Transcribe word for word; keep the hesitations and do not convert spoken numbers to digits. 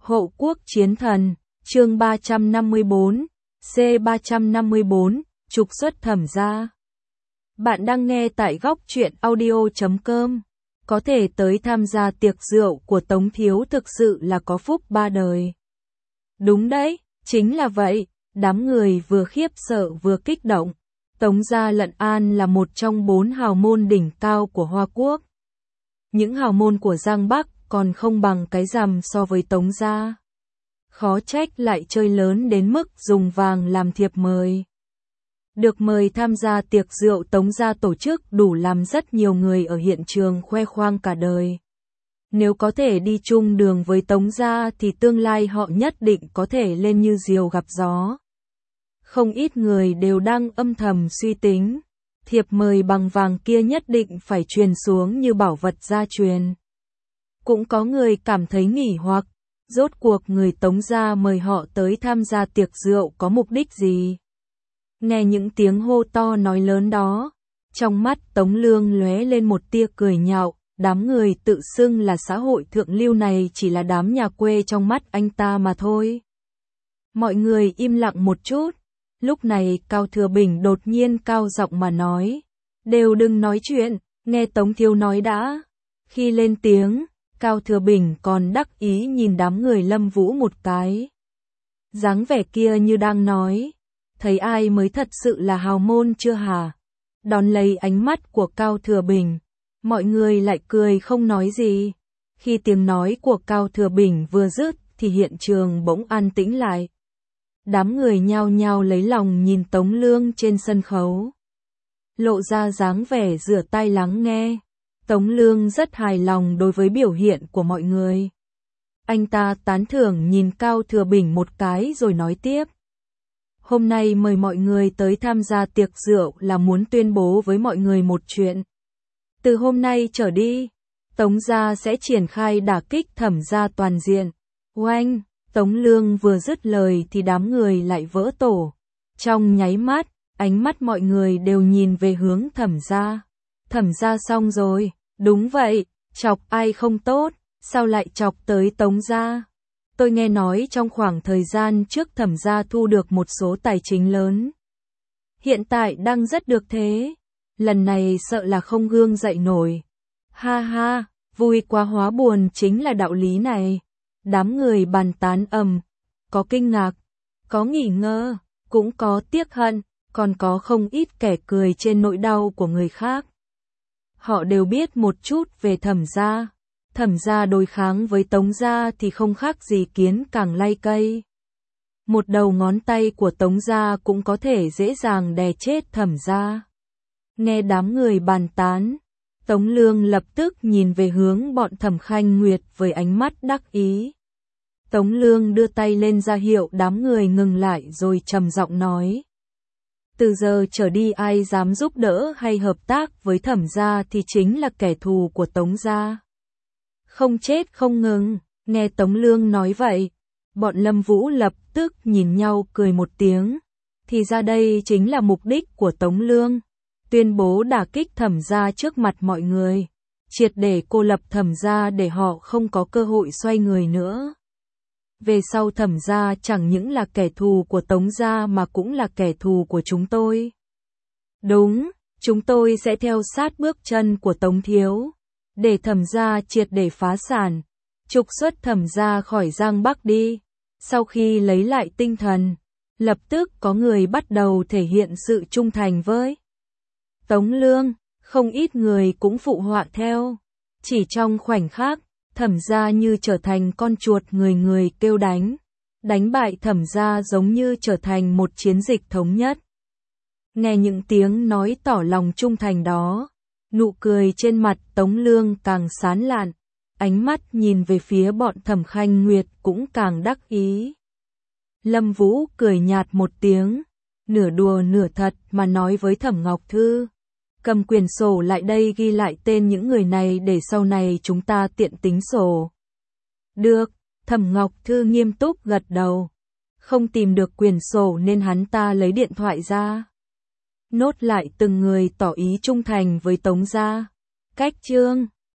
Hộ quốc chiến thần, chương ba trăm năm mươi tư, C ba trăm năm mươi tư, trục xuất Thẩm gia. Bạn đang nghe tại góc truyện audio chấm com. Có thể tới tham gia tiệc rượu của Tống Thiếu thực sự là có phúc ba đời. Đúng đấy, chính là vậy, đám người vừa khiếp sợ vừa kích động. Tống gia Lận An là một trong bốn hào môn đỉnh cao của Hoa Quốc. Những hào môn của Giang Bắc còn không bằng cái rằm so với Tống gia. Khó trách lại chơi lớn đến mức dùng vàng làm thiệp mời. Được mời tham gia tiệc rượu Tống gia tổ chức đủ làm rất nhiều người ở hiện trường khoe khoang cả đời. Nếu có thể đi chung đường với Tống gia thì tương lai họ nhất định có thể lên như diều gặp gió. Không ít người đều đang âm thầm suy tính, thiệp mời bằng vàng kia nhất định phải truyền xuống như bảo vật gia truyền. Cũng có người cảm thấy nghỉ hoặc, rốt cuộc người Tống gia mời họ tới tham gia tiệc rượu có mục đích gì? Nghe những tiếng hô to nói lớn đó, trong mắt Tống Lương lóe lên một tia cười nhạo, đám người tự xưng là xã hội thượng lưu này chỉ là đám nhà quê trong mắt anh ta mà thôi. Mọi người im lặng một chút, lúc này Cao Thừa Bình đột nhiên cao giọng mà nói, đều đừng nói chuyện, nghe Tống Thiếu nói đã. Khi lên tiếng, Cao Thừa Bình còn đắc ý nhìn đám người Lâm Vũ một cái. Dáng vẻ kia như đang nói, thấy ai mới thật sự là hào môn chưa hả? Đón lấy ánh mắt của Cao Thừa Bình, mọi người lại cười không nói gì. Khi tiếng nói của Cao Thừa Bình vừa dứt thì hiện trường bỗng an tĩnh lại. Đám người nhao nhao lấy lòng nhìn Tống Lương trên sân khấu. Lộ ra dáng vẻ rửa tai lắng nghe. Tống Lương rất hài lòng đối với biểu hiện của mọi người. Anh ta tán thưởng nhìn Cao Thừa Bình một cái rồi nói tiếp. Hôm nay mời mọi người tới tham gia tiệc rượu là muốn tuyên bố với mọi người một chuyện. Từ hôm nay trở đi, Tống gia sẽ triển khai đả kích Thẩm gia toàn diện. Oanh! Tống Lương vừa dứt lời thì đám người lại vỡ tổ. Trong nháy mắt, ánh mắt mọi người đều nhìn về hướng Thẩm gia. Thẩm gia xong rồi, đúng vậy, chọc ai không tốt, sao lại chọc tới Tống gia? Tôi nghe nói trong khoảng thời gian trước Thẩm gia thu được một số tài chính lớn. Hiện tại đang rất được thế, lần này sợ là không gương dậy nổi. Ha ha, vui quá hóa buồn chính là đạo lý này. Đám người bàn tán ầm, có kinh ngạc, có nghỉ ngơ, cũng có tiếc hận, còn có không ít kẻ cười trên nỗi đau của người khác. Họ đều biết một chút về Thẩm gia. Thẩm gia đối kháng với Tống gia thì không khác gì kiến càng lay cây. Một đầu ngón tay của Tống gia cũng có thể dễ dàng đè chết Thẩm gia. Nghe đám người bàn tán, Tống Lương lập tức nhìn về hướng bọn Thẩm Khanh Nguyệt với ánh mắt đắc ý. Tống Lương đưa tay lên ra hiệu đám người ngừng lại rồi trầm giọng nói. Từ giờ trở đi ai dám giúp đỡ hay hợp tác với Thẩm gia thì chính là kẻ thù của Tống gia. Không chết không ngừng, nghe Tống Lương nói vậy, bọn Lâm Vũ lập tức nhìn nhau cười một tiếng. Thì ra đây chính là mục đích của Tống Lương. Tuyên bố đả kích Thẩm gia trước mặt mọi người, triệt để cô lập Thẩm gia để họ không có cơ hội xoay người nữa. Về sau Thẩm gia chẳng những là kẻ thù của Tống gia mà cũng là kẻ thù của chúng tôi. Đúng, chúng tôi sẽ theo sát bước chân của Tống Thiếu, để Thẩm gia triệt để phá sản, trục xuất Thẩm gia khỏi Giang Bắc đi. Sau khi lấy lại tinh thần, lập tức có người bắt đầu thể hiện sự trung thành với Tống Lương, không ít người cũng phụ họa theo. Chỉ trong khoảnh khắc, Thẩm gia như trở thành con chuột người người kêu đánh. Đánh bại Thẩm gia giống như trở thành một chiến dịch thống nhất. Nghe những tiếng nói tỏ lòng trung thành đó, nụ cười trên mặt Tống Lương càng sán lạn, ánh mắt nhìn về phía bọn Thẩm Khanh Nguyệt cũng càng đắc ý. Lâm Vũ cười nhạt một tiếng, nửa đùa nửa thật mà nói với Thẩm Ngọc Thư. Cầm quyển sổ lại đây ghi lại tên những người này để sau này chúng ta tiện tính sổ. Được, Thẩm Ngọc Thư nghiêm túc gật đầu. Không tìm được quyển sổ nên hắn ta lấy điện thoại ra. Nốt lại từng người tỏ ý trung thành với Tống gia. Cách chương